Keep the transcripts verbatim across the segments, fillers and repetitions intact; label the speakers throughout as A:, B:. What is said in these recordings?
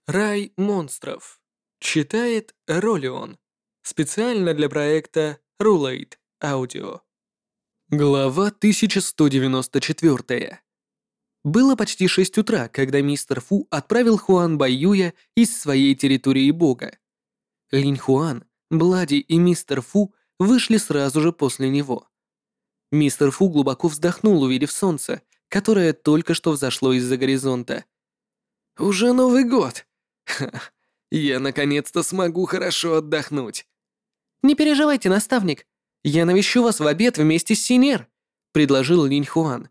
A: Рай монстров. Читает Ролион. Специально для проекта Rulate Audio. Глава тысяча сто девяносто четыре. Было почти шесть утра, когда мистер Фу отправил Хуан Баюя из своей территории бога. Линь Хуан, Блади и мистер Фу вышли сразу же после него. Мистер Фу глубоко вздохнул, увидев солнце, которое только что взошло из-за горизонта. «Уже Новый год! Ха, я наконец-то смогу хорошо отдохнуть!» «Не переживайте, наставник, я навещу вас в обед вместе с Синер», — предложил Линь Хуан.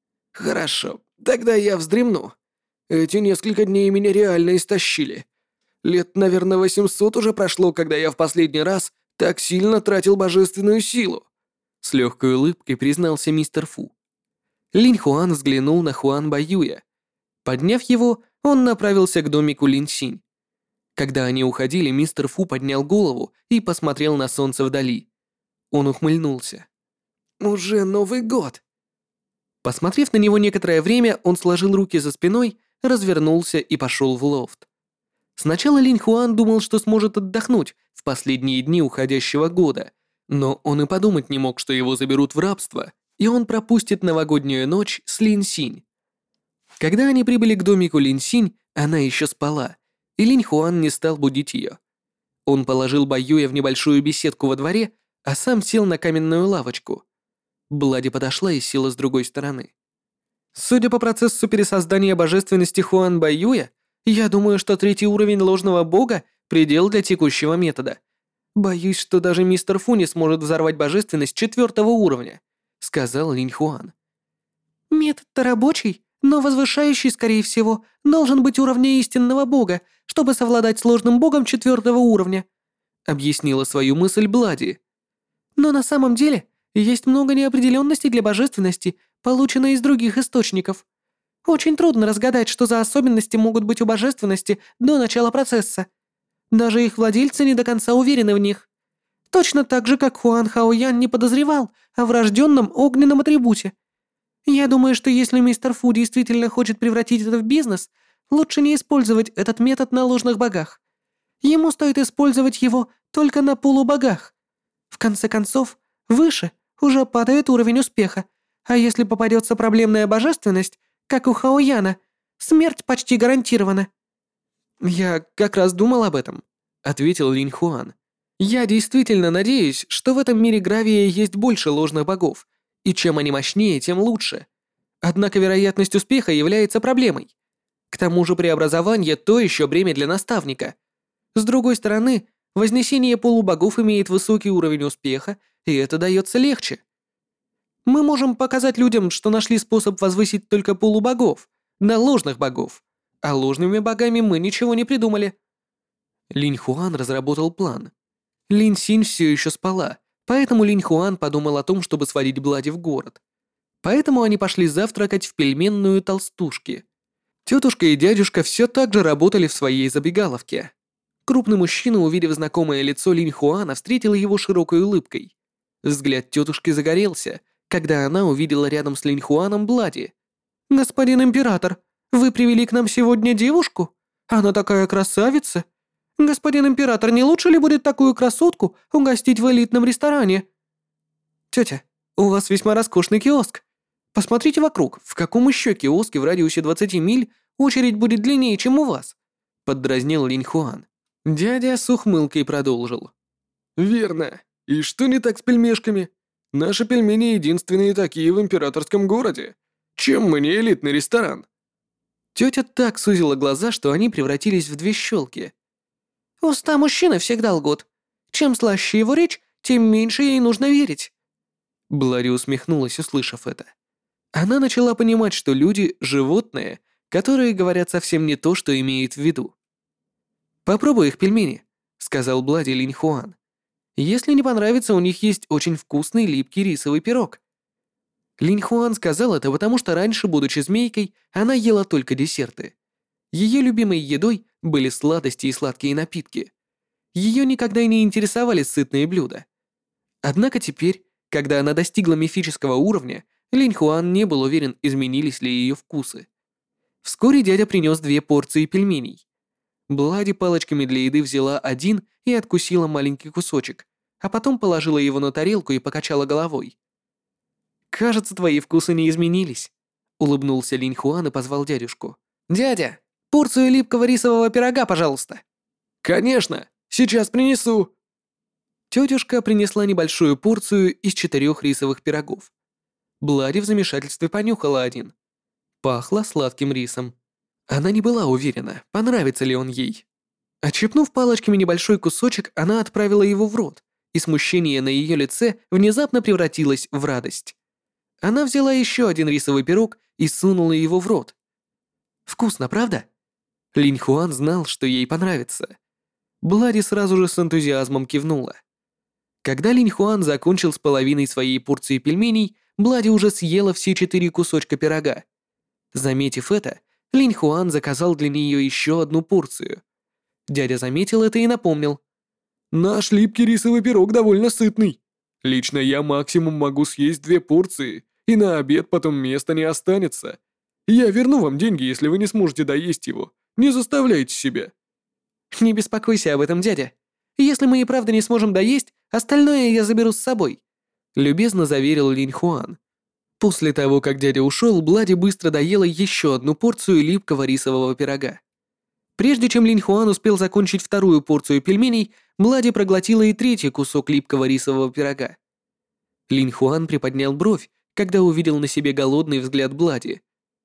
A: «Хорошо, тогда я вздремну. Эти несколько дней меня реально истощили. Лет, наверное, восемьсот уже прошло, когда я в последний раз так сильно тратил божественную силу», — с легкой улыбкой признался мистер Фу. Линь Хуан взглянул на Хуан Баюя. Подняв его, он направился к домику Линь Синь. Когда они уходили, мистер Фу поднял голову и посмотрел на солнце вдали. Он ухмыльнулся. «Уже Новый год!» Посмотрев на него некоторое время, он сложил руки за спиной, развернулся и пошел в лофт. Сначала Линь Хуан думал, что сможет отдохнуть в последние дни уходящего года, но он и подумать не мог, что его заберут в рабство, и он пропустит новогоднюю ночь с Линь Синь. Когда они прибыли к домику Линь Синь, она еще спала, и Линь Хуан не стал будить ее. Он положил Баюя в небольшую беседку во дворе, а сам сел на каменную лавочку. Блади подошла и села с другой стороны. «Судя по процессу пересоздания божественности Хуан Баюя, я думаю, что третий уровень ложного бога — предел для текущего метода. Боюсь, что даже мистер Фу не сможет взорвать божественность четвертого уровня», — сказал Линь Хуан. «Метод-то рабочий, но возвышающий, скорее всего, должен быть уровня истинного бога, чтобы совладать с ложным богом четвертого уровня», — объяснила свою мысль Блади. «Но на самом деле есть много неопределенностей для божественности, полученной из других источников. Очень трудно разгадать, что за особенности могут быть у божественности до начала процесса. Даже их владельцы не до конца уверены в них. Точно так же, как Хуан Хаоян не подозревал о врожденном огненном атрибуте. Я думаю, что если мистер Фу действительно хочет превратить это в бизнес, лучше не использовать этот метод на ложных богах. Ему стоит использовать его только на полубогах. В конце концов, выше уже падает уровень успеха, а если попадется проблемная божественность, как у Хаояна, смерть почти гарантирована». «Я как раз думал об этом», — ответил Линь Хуан. «Я действительно надеюсь, что в этом мире гравия есть больше ложных богов, и чем они мощнее, тем лучше. Однако вероятность успеха является проблемой. К тому же преобразование — то еще бремя для наставника. С другой стороны, вознесение полубогов имеет высокий уровень успеха, и это дается легче. Мы можем показать людям, что нашли способ возвысить только полубогов, на ложных богов, а ложными богами мы ничего не придумали». Линь Хуан разработал план. Линь Синь все еще спала, поэтому Линь Хуан подумал о том, чтобы сводить Блади в город. Поэтому они пошли завтракать в пельменную толстушки. Тетушка и дядюшка все так же работали в своей забегаловке. Крупный мужчина, увидев знакомое лицо Линь Хуана, встретил его широкой улыбкой. Взгляд тетушки загорелся, когда она увидела рядом с Линь Хуаном Блади. «Господин император, вы привели к нам сегодня девушку? Она такая красавица! Господин император, не лучше ли будет такую красотку угостить в элитном ресторане?» «Тетя, у вас весьма роскошный киоск. Посмотрите вокруг, в каком еще киоске в радиусе двадцати миль очередь будет длиннее, чем у вас?» — поддразнил Линь Хуан. Дядя с ухмылкой продолжил. «Верно. И что не так с пельмешками? Наши пельмени единственные такие в императорском городе. Чем мы не элитный ресторан?» Тетя так сузила глаза, что они превратились в две щелки. «Уста мужчины всегда лгут. Чем слаще его речь, тем меньше ей нужно верить». Блари усмехнулась, услышав это. Она начала понимать, что люди — животные, которые говорят совсем не то, что имеют в виду. «Попробуй их пельмени», — сказал Блади Линь Хуан. «Если не понравится, у них есть очень вкусный липкий рисовый пирог». Линь Хуан сказал это, потому что раньше, будучи змейкой, она ела только десерты. Ее любимой едой были сладости и сладкие напитки. Ее никогда и не интересовали сытные блюда. Однако теперь, когда она достигла мифического уровня, Линь Хуан не был уверен, изменились ли ее вкусы. Вскоре дядя принес две порции пельменей. Блади палочками для еды взяла один и откусила маленький кусочек, а потом положила его на тарелку и покачала головой. «Кажется, твои вкусы не изменились», — улыбнулся Линь Хуан и позвал дядюшку. «Дядя, порцию липкого рисового пирога, пожалуйста». «Конечно, сейчас принесу». Тетушка принесла небольшую порцию из четырех рисовых пирогов. Блади в замешательстве понюхала один. Пахло сладким рисом. Она не была уверена, понравится ли он ей. Отщипнув палочками небольшой кусочек, она отправила его в рот, и смущение на ее лице внезапно превратилось в радость. Она взяла еще один рисовый пирог и сунула его в рот. «Вкусно, правда?» Линь Хуан знал, что ей понравится. Блади сразу же с энтузиазмом кивнула. Когда Линь Хуан закончил с половиной своей порции пельменей, Блади уже съела все четыре кусочка пирога. Заметив это, Линь Хуан заказал для нее еще одну порцию. Дядя заметил это и напомнил. «Наш липкий рисовый пирог довольно сытный. Лично я максимум могу съесть две порции, и на обед потом места не останется. Я верну вам деньги, если вы не сможете доесть его. Не заставляйте себя». «Не беспокойся об этом, дядя. Если мы и правда не сможем доесть, остальное я заберу с собой», — любезно заверил Линь Хуан. После того, как дядя ушел, Блади быстро доела еще одну порцию липкого рисового пирога. Прежде чем Линь Хуан успел закончить вторую порцию пельменей, Блади проглотила и третий кусок липкого рисового пирога. Линь Хуан приподнял бровь, когда увидел на себе голодный взгляд Блади.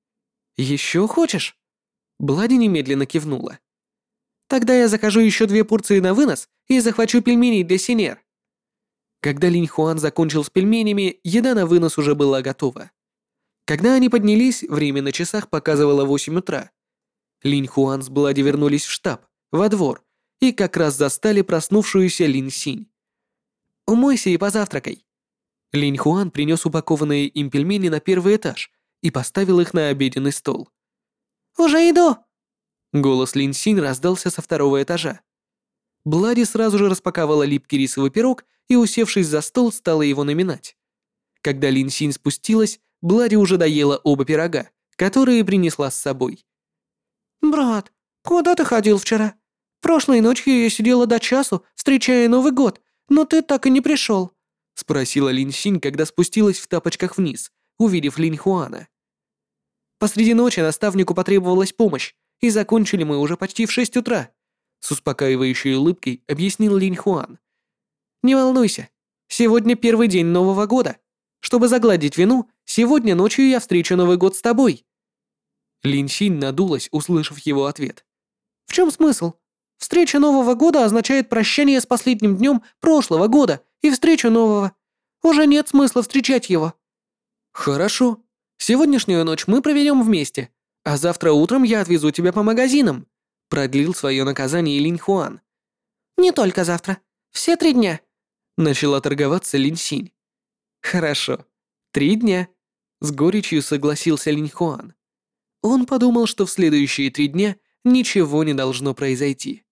A: «Еще хочешь?» Блади немедленно кивнула. «Тогда я закажу еще две порции на вынос и захвачу пельменей для Синер». Когда Линь Хуан закончил с пельменями, еда на вынос уже была готова. Когда они поднялись, время на часах показывало восемь утра. Линь Хуан с Блади вернулись в штаб, во двор, и как раз застали проснувшуюся Линь Синь. «Умойся и позавтракай». Линь Хуан принес упакованные им пельмени на первый этаж и поставил их на обеденный стол. «Уже иду!» Голос Линь Синь раздался со второго этажа. Блади сразу же распаковала липкий рисовый пирог и, усевшись за стол, стала его наминать. Когда Линь Синь спустилась, Блади уже доела оба пирога, которые принесла с собой. «Брат, куда ты ходил вчера? Прошлой ночью я сидела до часу, встречая Новый год, но ты так и не пришел», — спросила Линь Синь, когда спустилась в тапочках вниз, увидев Линь Хуана. «Посреди ночи наставнику потребовалась помощь, и закончили мы уже почти в шесть утра», — с успокаивающей улыбкой объяснил Линь Хуан. «Не волнуйся, сегодня первый день Нового года. Чтобы загладить вину, сегодня ночью я встречу Новый год с тобой». Линь Синь надулась, услышав его ответ. «В чем смысл? Встреча Нового года означает прощание с последним днем прошлого года и встречу нового. Уже нет смысла встречать его». «Хорошо. Сегодняшнюю ночь мы проведем вместе, а завтра утром я отвезу тебя по магазинам», — продлил свое наказание Линь Хуан. «Не только завтра. Все три дня», — начала торговаться Линь Синь. «Хорошо. Три дня», — с горечью согласился Линь Хуан. Он подумал, что в следующие три дня ничего не должно произойти.